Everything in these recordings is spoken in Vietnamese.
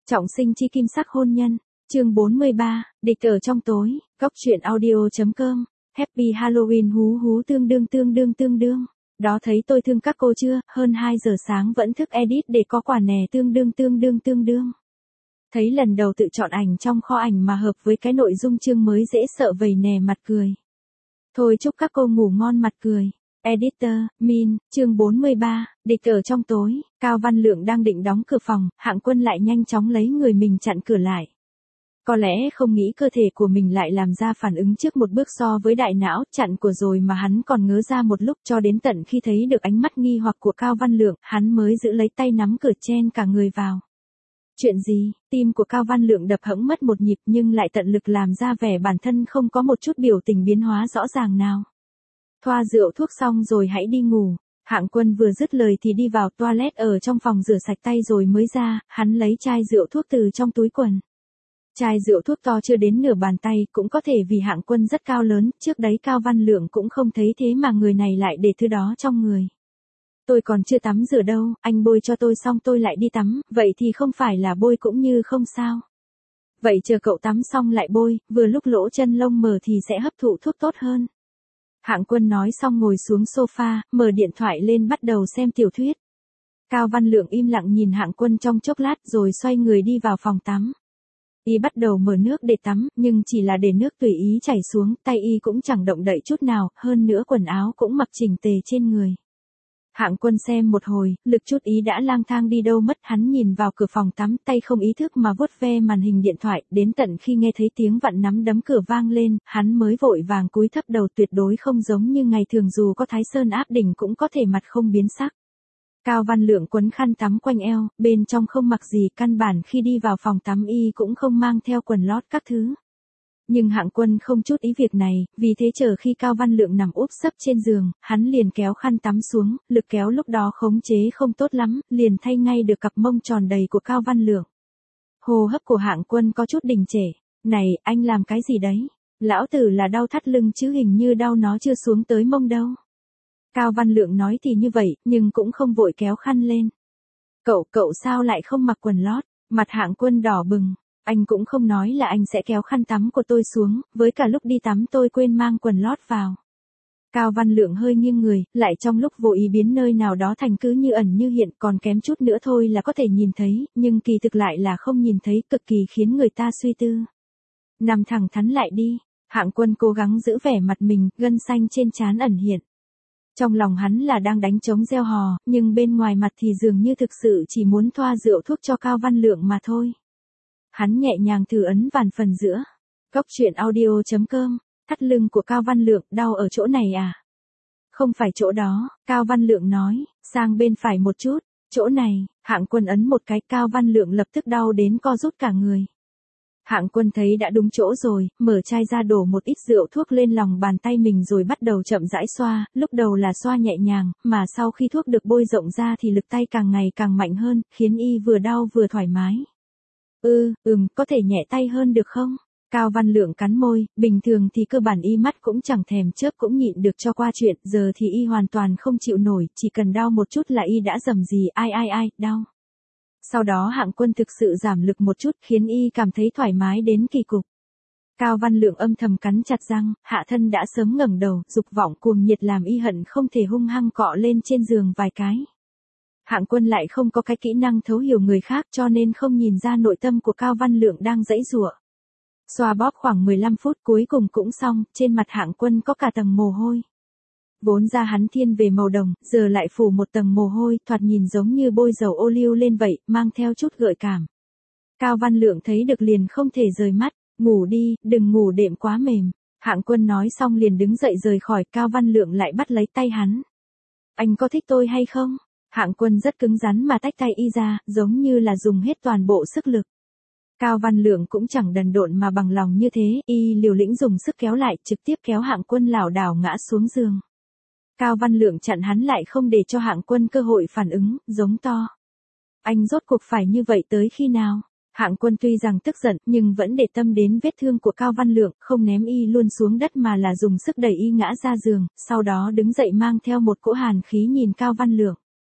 Trọng sinh chi kim sắc hôn nhân, chương 43, địch ở trong tối, góc truyện audio.com, Happy Halloween hú hú tương đương. Đó thấy tôi thương các cô chưa, hơn 2 giờ sáng vẫn thức edit để có quả nè tương đương. Thấy lần đầu tự chọn ảnh trong kho ảnh mà hợp với cái nội dung chương mới dễ sợ vầy nè mặt cười. Thôi chúc các cô ngủ ngon mặt cười. Editor, Min, chương 43, địch ở trong tối, Cao Văn Lượng đang định đóng cửa phòng, Hạng Quân lại nhanh chóng lấy người mình chặn cửa lại. Có lẽ không nghĩ cơ thể của mình lại làm ra phản ứng trước một bước so với đại não, chặn cửa rồi mà hắn còn ngớ ra một lúc cho đến tận khi thấy được ánh mắt nghi hoặc của Cao Văn Lượng, hắn mới giữ lấy tay nắm cửa chen cả người vào. Chuyện gì? Tim của Cao Văn Lượng đập hẫng mất một nhịp nhưng lại tận lực làm ra vẻ bản thân không có một chút biểu tình biến hóa rõ ràng nào. Thoa rượu thuốc xong rồi hãy đi ngủ. Hạng Quân vừa dứt lời thì đi vào toilet ở trong phòng rửa sạch tay rồi mới ra, hắn lấy chai rượu thuốc từ trong túi quần. Chai rượu thuốc to chưa đến nửa bàn tay, cũng có thể vì Hạng Quân rất cao lớn, trước đấy Cao Văn Lượng cũng không thấy thế mà người này lại để thứ đó trong người. Tôi còn chưa tắm rửa đâu, anh bôi cho tôi xong tôi lại đi tắm, vậy thì không phải là bôi cũng như không sao. Vậy chờ cậu tắm xong lại bôi, vừa lúc lỗ chân lông mờ thì sẽ hấp thụ thuốc tốt hơn. Hạng Quân nói xong ngồi xuống sofa, mở điện thoại lên bắt đầu xem tiểu thuyết. Cao Văn Lượng im lặng nhìn Hạng Quân trong chốc lát rồi xoay người đi vào phòng tắm. Y bắt đầu mở nước để tắm, nhưng chỉ là để nước tùy ý chảy xuống, tay y cũng chẳng động đậy chút nào, hơn nữa quần áo cũng mặc chỉnh tề trên người. Hạng Quân xem một hồi, lực chút ý đã lang thang đi đâu mất, hắn nhìn vào cửa phòng tắm, tay không ý thức mà vuốt ve màn hình điện thoại, đến tận khi nghe thấy tiếng vặn nắm đấm cửa vang lên, hắn mới vội vàng cúi thấp đầu, tuyệt đối không giống như ngày thường, dù có Thái Sơn áp đỉnh cũng có thể mặt không biến sắc. Cao Văn Lượng quấn khăn tắm quanh eo, bên trong không mặc gì, căn bản khi đi vào phòng tắm y cũng không mang theo quần lót các thứ. Nhưng Hạng Quân không chút ý việc này, vì thế chờ khi Cao Văn Lượng nằm úp sấp trên giường, hắn liền kéo khăn tắm xuống, lực kéo lúc đó khống chế không tốt lắm, liền thay ngay được cặp mông tròn đầy của Cao Văn Lượng. Hô hấp của Hạng Quân có chút đình trệ. Này, anh làm cái gì đấy? Lão tử là đau thắt lưng chứ hình như đau nó chưa xuống tới mông đâu. Cao Văn Lượng nói thì như vậy, nhưng cũng không vội kéo khăn lên. Cậu sao lại không mặc quần lót? Mặt Hạng Quân đỏ bừng. Anh cũng không nói là anh sẽ kéo khăn tắm của tôi xuống, với cả lúc đi tắm tôi quên mang quần lót vào. Cao Văn Lượng hơi nghiêng người, lại trong lúc vô ý biến nơi nào đó thành cứ như ẩn như hiện, còn kém chút nữa thôi là có thể nhìn thấy, nhưng kỳ thực lại là không nhìn thấy, cực kỳ khiến người ta suy tư. Nằm thẳng thắn lại đi. Hạng Quân cố gắng giữ vẻ mặt mình, gân xanh trên trán ẩn hiện. Trong lòng hắn là đang đánh trống gieo hò, nhưng bên ngoài mặt thì dường như thực sự chỉ muốn thoa rượu thuốc cho Cao Văn Lượng mà thôi. Hắn nhẹ nhàng thử ấn vàn phần giữa. Góc truyện audio.com, thắt lưng của Cao Văn Lượng, đau ở chỗ này à? Không phải chỗ đó, Cao Văn Lượng nói, sang bên phải một chút, chỗ này. Hạng Quân ấn một cái, Cao Văn Lượng lập tức đau đến co rút cả người. Hạng Quân thấy đã đúng chỗ rồi, mở chai ra đổ một ít rượu thuốc lên lòng bàn tay mình rồi bắt đầu chậm rãi xoa, lúc đầu là xoa nhẹ nhàng, mà sau khi thuốc được bôi rộng ra thì lực tay càng ngày càng mạnh hơn, khiến y vừa đau vừa thoải mái. Có thể nhẹ tay hơn được không? Cao Văn Lượng cắn môi, bình thường thì cơ bản y mắt cũng chẳng thèm chớp cũng nhịn được cho qua chuyện, giờ thì y hoàn toàn không chịu nổi, chỉ cần đau một chút là y đã rầm rì ai, đau. Sau đó Hạng Quân thực sự giảm lực một chút khiến y cảm thấy thoải mái đến kỳ cục. Cao Văn Lượng âm thầm cắn chặt răng, hạ thân đã sớm ngẩng đầu, dục vọng cuồng nhiệt làm y hận không thể hung hăng cọ lên trên giường vài cái. Hạng Quân lại không có cái kỹ năng thấu hiểu người khác cho nên không nhìn ra nội tâm của Cao Văn Lượng đang giãy giụa. Xoa bóp khoảng 15 phút cuối cùng cũng xong, trên mặt Hạng Quân có cả tầng mồ hôi. Vốn da hắn thiên về màu đồng, giờ lại phủ một tầng mồ hôi, thoạt nhìn giống như bôi dầu ô liu lên vậy, mang theo chút gợi cảm. Cao Văn Lượng thấy được liền không thể rời mắt, ngủ đi, đừng ngủ đệm quá mềm. Hạng Quân nói xong liền đứng dậy rời khỏi, Cao Văn Lượng lại bắt lấy tay hắn. Anh có thích tôi hay không? Hạng Quân rất cứng rắn mà tách tay y ra, giống như là dùng hết toàn bộ sức lực. Cao Văn Lượng cũng chẳng đần độn mà bằng lòng như thế, y liều lĩnh dùng sức kéo lại, trực tiếp kéo Hạng Quân lảo đảo ngã xuống giường. Cao Văn Lượng chặn hắn lại không để cho Hạng Quân cơ hội phản ứng, giống to. Anh rốt cuộc phải như vậy tới khi nào? Hạng Quân tuy rằng tức giận nhưng vẫn để tâm đến vết thương của Cao Văn Lượng, không ném y luôn xuống đất mà là dùng sức đẩy y ngã ra giường, sau đó đứng dậy mang theo một cỗ hàn khí nhìn Cao Văn Lượng.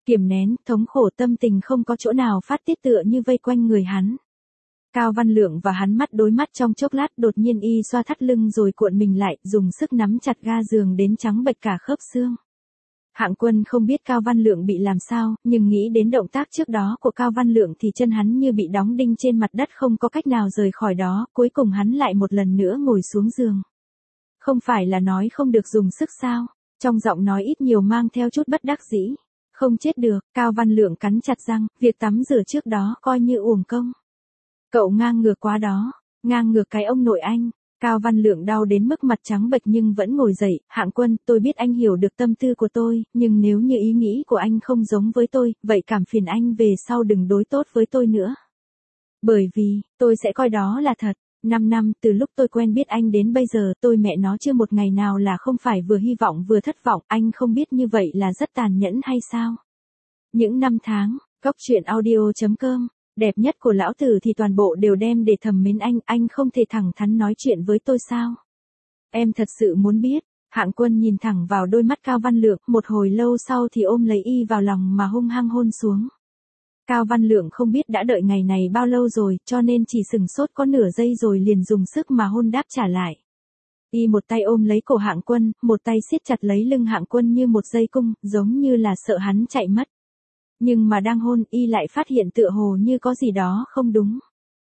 Kiềm nén, thống khổ tâm tình không có chỗ nào phát tiết tựa như vây quanh người hắn. Cao Văn Lượng và hắn mắt đối mắt trong chốc lát, đột nhiên y xoa thắt lưng rồi cuộn mình lại, dùng sức nắm chặt ga giường đến trắng bệch cả khớp xương. Hạng Quân không biết Cao Văn Lượng bị làm sao, nhưng nghĩ đến động tác trước đó của Cao Văn Lượng thì chân hắn như bị đóng đinh trên mặt đất, không có cách nào rời khỏi đó, cuối cùng hắn lại một lần nữa ngồi xuống giường. Không phải là nói không được dùng sức sao? Trong giọng nói ít nhiều mang theo chút bất đắc dĩ. Không chết được, Cao Văn Lượng cắn chặt răng, việc tắm rửa trước đó coi như uổng công. Cậu ngang ngược quá đó, ngang ngược cái ông nội anh. Cao Văn Lượng đau đến mức mặt trắng bệch nhưng vẫn ngồi dậy. Hạng Quân, tôi biết anh hiểu được tâm tư của tôi, nhưng nếu như ý nghĩ của anh không giống với tôi, vậy cảm phiền anh về sau đừng đối tốt với tôi nữa. Bởi vì, tôi sẽ coi đó là thật. 5 năm từ lúc tôi quen biết anh đến bây giờ, tôi mẹ nó chưa một ngày nào là không phải vừa hy vọng vừa thất vọng. Anh không biết như vậy là rất tàn nhẫn hay sao? Những năm tháng, Góc Truyện Audio.com, đẹp nhất của lão tử thì toàn bộ đều đem để thầm mến anh không thể thẳng thắn nói chuyện với tôi sao? Em thật sự muốn biết. Hạng Quân nhìn thẳng vào đôi mắt Cao Văn Lượng, một hồi lâu sau thì ôm lấy y vào lòng mà hung hăng hôn xuống. Cao Văn Lượng không biết đã đợi ngày này bao lâu rồi, cho nên chỉ sừng sốt có nửa giây rồi liền dùng sức mà hôn đáp trả lại. Y một tay ôm lấy cổ Hạng Quân, một tay siết chặt lấy lưng Hạng Quân như một dây cung, giống như là sợ hắn chạy mất. Nhưng mà đang hôn, y lại phát hiện tựa hồ như có gì đó không đúng.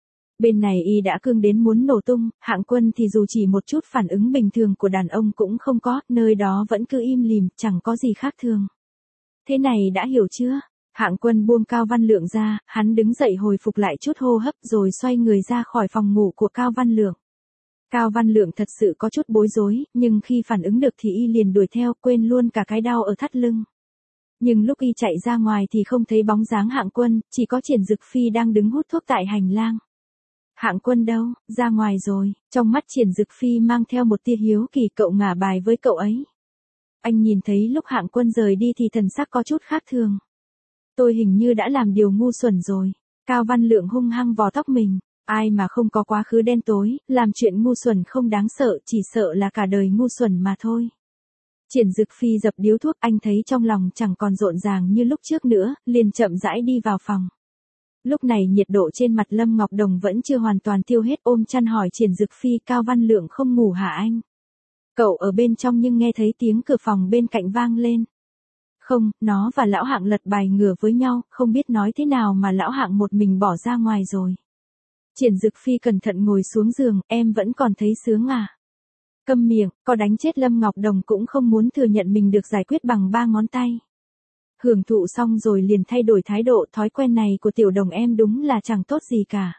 Bên này y đã cương đến muốn nổ tung, Hạng Quân thì dù chỉ một chút phản ứng bình thường của đàn ông cũng không có, nơi đó vẫn cứ im lìm, chẳng có gì khác thường. Thế này đã hiểu chưa? Hạng Quân buông Cao Văn Lượng ra, hắn đứng dậy hồi phục lại chút hô hấp rồi xoay người ra khỏi phòng ngủ của Cao Văn Lượng. Cao Văn Lượng thật sự có chút bối rối, nhưng khi phản ứng được thì y liền đuổi theo, quên luôn cả cái đau ở thắt lưng. Nhưng lúc y chạy ra ngoài thì không thấy bóng dáng Hạng Quân, chỉ có Triển Dực Phi đang đứng hút thuốc tại hành lang. Hạng Quân đâu, ra ngoài rồi, trong mắt Triển Dực Phi mang theo một tia hiếu kỳ, cậu ngả bài với cậu ấy. Anh nhìn thấy lúc Hạng Quân rời đi thì thần sắc có chút khác thường. Tôi hình như đã làm điều ngu xuẩn rồi. Cao Văn Lượng hung hăng vò tóc mình. Ai mà không có quá khứ đen tối, làm chuyện ngu xuẩn không đáng sợ, chỉ sợ là cả đời ngu xuẩn mà thôi. Triển Dực Phi dập điếu thuốc, anh thấy trong lòng chẳng còn rộn ràng như lúc trước nữa, liền chậm rãi đi vào phòng. Lúc này nhiệt độ trên mặt Lâm Ngọc Đồng vẫn chưa hoàn toàn tiêu hết, ôm chăn hỏi Triển Dực Phi, Cao Văn Lượng không ngủ hả anh? Cậu ở bên trong nhưng nghe thấy tiếng cửa phòng bên cạnh vang lên. Không, nó và lão Hạng lật bài ngửa với nhau, không biết nói thế nào mà lão Hạng một mình bỏ ra ngoài rồi. Triển Dực Phi cẩn thận ngồi xuống giường, em vẫn còn thấy sướng à? Câm miệng, có đánh chết Lâm Ngọc Đồng cũng không muốn thừa nhận mình được giải quyết bằng 3 ngón tay. Hưởng thụ xong rồi liền thay đổi thái độ, thói quen này của tiểu Đồng em đúng là chẳng tốt gì cả.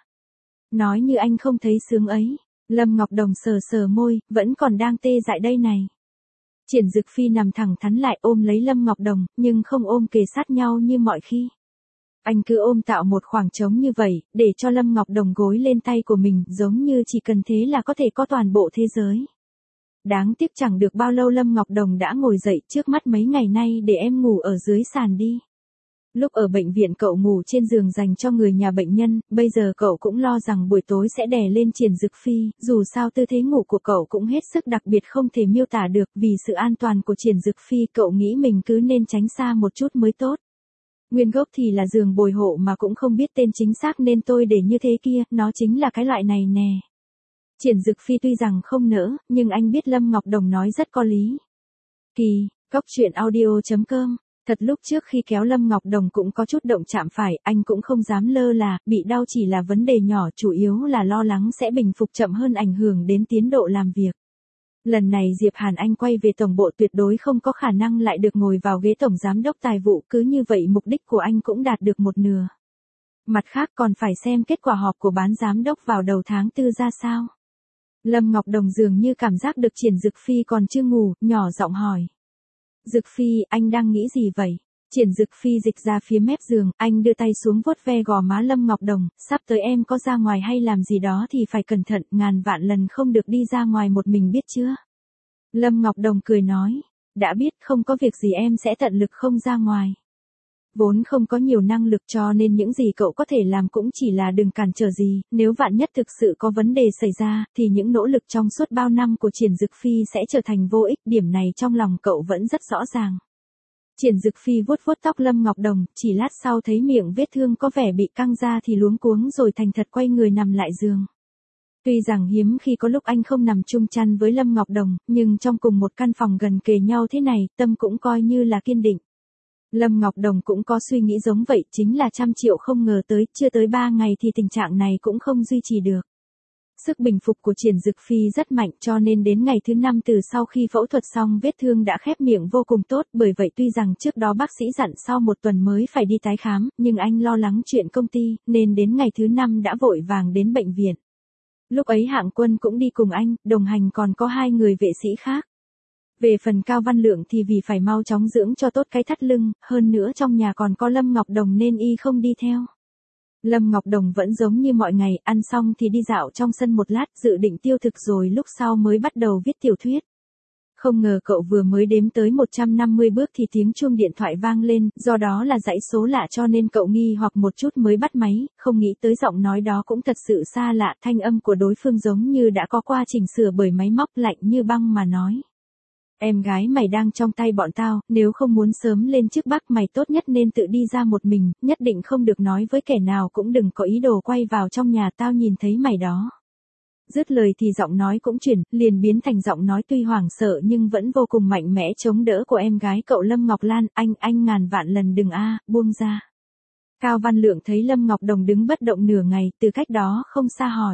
Nói như anh không thấy sướng ấy. Lâm Ngọc Đồng sờ sờ môi, vẫn còn đang tê dại đây này. Triển Dực Phi nằm thẳng thắn lại ôm lấy Lâm Ngọc Đồng, nhưng không ôm kề sát nhau như mọi khi. Anh cứ ôm tạo một khoảng trống như vậy, để cho Lâm Ngọc Đồng gối lên tay của mình, giống như chỉ cần thế là có thể có toàn bộ thế giới. Đáng tiếc chẳng được bao lâu Lâm Ngọc Đồng đã ngồi dậy, trước mắt mấy ngày nay để em ngủ ở dưới sàn đi. Lúc ở bệnh viện cậu ngủ trên giường dành cho người nhà bệnh nhân, bây giờ cậu cũng lo rằng buổi tối sẽ đè lên Triển Dực Phi, dù sao tư thế ngủ của cậu cũng hết sức đặc biệt không thể miêu tả được, vì sự an toàn của Triển Dực Phi cậu nghĩ mình cứ nên tránh xa một chút mới tốt. Nguyên gốc thì là giường bồi hộ mà cũng không biết tên chính xác nên tôi để như thế kia, nó chính là cái loại này nè. Triển Dực Phi tuy rằng không nỡ, nhưng anh biết Lâm Ngọc Đồng nói rất có lý. Kỳ, Góc Truyện Audio.com. Thật lúc trước khi kéo Lâm Ngọc Đồng cũng có chút động chạm phải, anh cũng không dám lơ là, bị đau chỉ là vấn đề nhỏ, chủ yếu là lo lắng sẽ bình phục chậm hơn ảnh hưởng đến tiến độ làm việc. Lần này Diệp Hàn Anh quay về tổng bộ tuyệt đối không có khả năng lại được ngồi vào ghế tổng giám đốc tài vụ, cứ như vậy mục đích của anh cũng đạt được một nửa. Mặt khác còn phải xem kết quả họp của ban giám đốc vào đầu tháng 4 ra sao. Lâm Ngọc Đồng dường như cảm giác được Triển Dực Phi còn chưa ngủ, nhỏ giọng hỏi. Dực Phi, anh đang nghĩ gì vậy? Triển Dực Phi dịch ra phía mép giường, anh đưa tay xuống vuốt ve gò má Lâm Ngọc Đồng, sắp tới em có ra ngoài hay làm gì đó thì phải cẩn thận, ngàn vạn lần không được đi ra ngoài một mình biết chưa? Lâm Ngọc Đồng cười nói, đã biết, không có việc gì em sẽ tận lực không ra ngoài. Vốn không có nhiều năng lực cho nên những gì cậu có thể làm cũng chỉ là đừng cản trở gì, nếu vạn nhất thực sự có vấn đề xảy ra, thì những nỗ lực trong suốt bao năm của Triển Dực Phi sẽ trở thành vô ích, điểm này trong lòng cậu vẫn rất rõ ràng. Triển Dực Phi vuốt vuốt tóc Lâm Ngọc Đồng, chỉ lát sau thấy miệng vết thương có vẻ bị căng ra thì luống cuống rồi thành thật quay người nằm lại giường. Tuy rằng hiếm khi có lúc anh không nằm chung chăn với Lâm Ngọc Đồng, nhưng trong cùng một căn phòng gần kề nhau thế này, tâm cũng coi như là kiên định. Lâm Ngọc Đồng cũng có suy nghĩ giống vậy, chính là 100 triệu không ngờ tới, chưa tới 3 ngày thì tình trạng này cũng không duy trì được. Sức bình phục của Triển Dực Phi rất mạnh cho nên đến ngày thứ 5 từ sau khi phẫu thuật xong vết thương đã khép miệng vô cùng tốt, bởi vậy tuy rằng trước đó bác sĩ dặn sau 1 tuần mới phải đi tái khám, nhưng anh lo lắng chuyện công ty, nên đến ngày thứ 5 đã vội vàng đến bệnh viện. Lúc ấy Hạng Quân cũng đi cùng anh, đồng hành còn có 2 người vệ sĩ khác. Về phần Cao Văn Lượng thì vì phải mau chóng dưỡng cho tốt cái thắt lưng, hơn nữa trong nhà còn có Lâm Ngọc Đồng nên y không đi theo. Lâm Ngọc Đồng vẫn giống như mọi ngày, ăn xong thì đi dạo trong sân một lát, dự định tiêu thực rồi lúc sau mới bắt đầu viết tiểu thuyết. Không ngờ cậu vừa mới đếm tới 150 bước thì tiếng chuông điện thoại vang lên, do đó là dãy số lạ cho nên cậu nghi hoặc một chút mới bắt máy, không nghĩ tới giọng nói đó cũng thật sự xa lạ, thanh âm của đối phương giống như đã có qua chỉnh sửa bởi máy móc, lạnh như băng mà nói. Em gái mày đang trong tay bọn tao, nếu không muốn sớm lên chức Bắc mày tốt nhất nên tự đi ra một mình, nhất định không được nói với kẻ nào, cũng đừng có ý đồ quay vào trong nhà tao nhìn thấy mày đó. Dứt lời thì giọng nói cũng chuyển, liền biến thành giọng nói tuy hoảng sợ nhưng vẫn vô cùng mạnh mẽ chống đỡ của em gái cậu Lâm Ngọc Lan, anh ngàn vạn lần đừng buông ra. Cao Văn Lượng thấy Lâm Ngọc Đồng đứng bất động nửa ngày, từ cách đó không xa hỏi.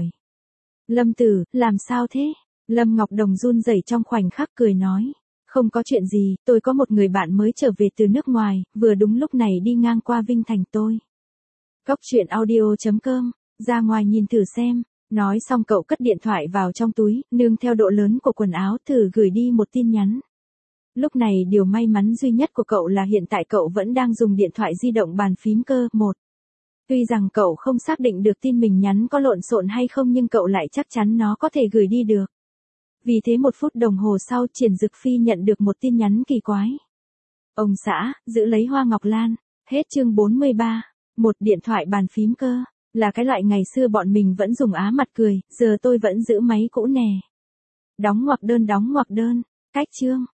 Lâm Tử, làm sao thế? Lâm Ngọc Đồng run rẩy trong khoảnh khắc cười nói. Không có chuyện gì, tôi có một người bạn mới trở về từ nước ngoài, vừa đúng lúc này đi ngang qua Vinh Thành tôi. Góc truyện audio.com, ra ngoài nhìn thử xem. Nói xong cậu cất điện thoại vào trong túi, nương theo độ lớn của quần áo thử gửi đi một tin nhắn. Lúc này điều may mắn duy nhất của cậu là hiện tại cậu vẫn đang dùng điện thoại di động bàn phím cơ 1. Tuy rằng cậu không xác định được tin mình nhắn có lộn xộn hay không nhưng cậu lại chắc chắn nó có thể gửi đi được. Vì thế 1 phút đồng hồ sau Triển Dực Phi nhận được một tin nhắn kỳ quái. Ông xã, giữ lấy Hoa Ngọc Lan. Hết chương 43. Một điện thoại bàn phím cơ. Là cái loại ngày xưa bọn mình vẫn dùng mặt cười, giờ tôi vẫn giữ máy cũ nè. Đóng ngoặc đơn. Cách chương.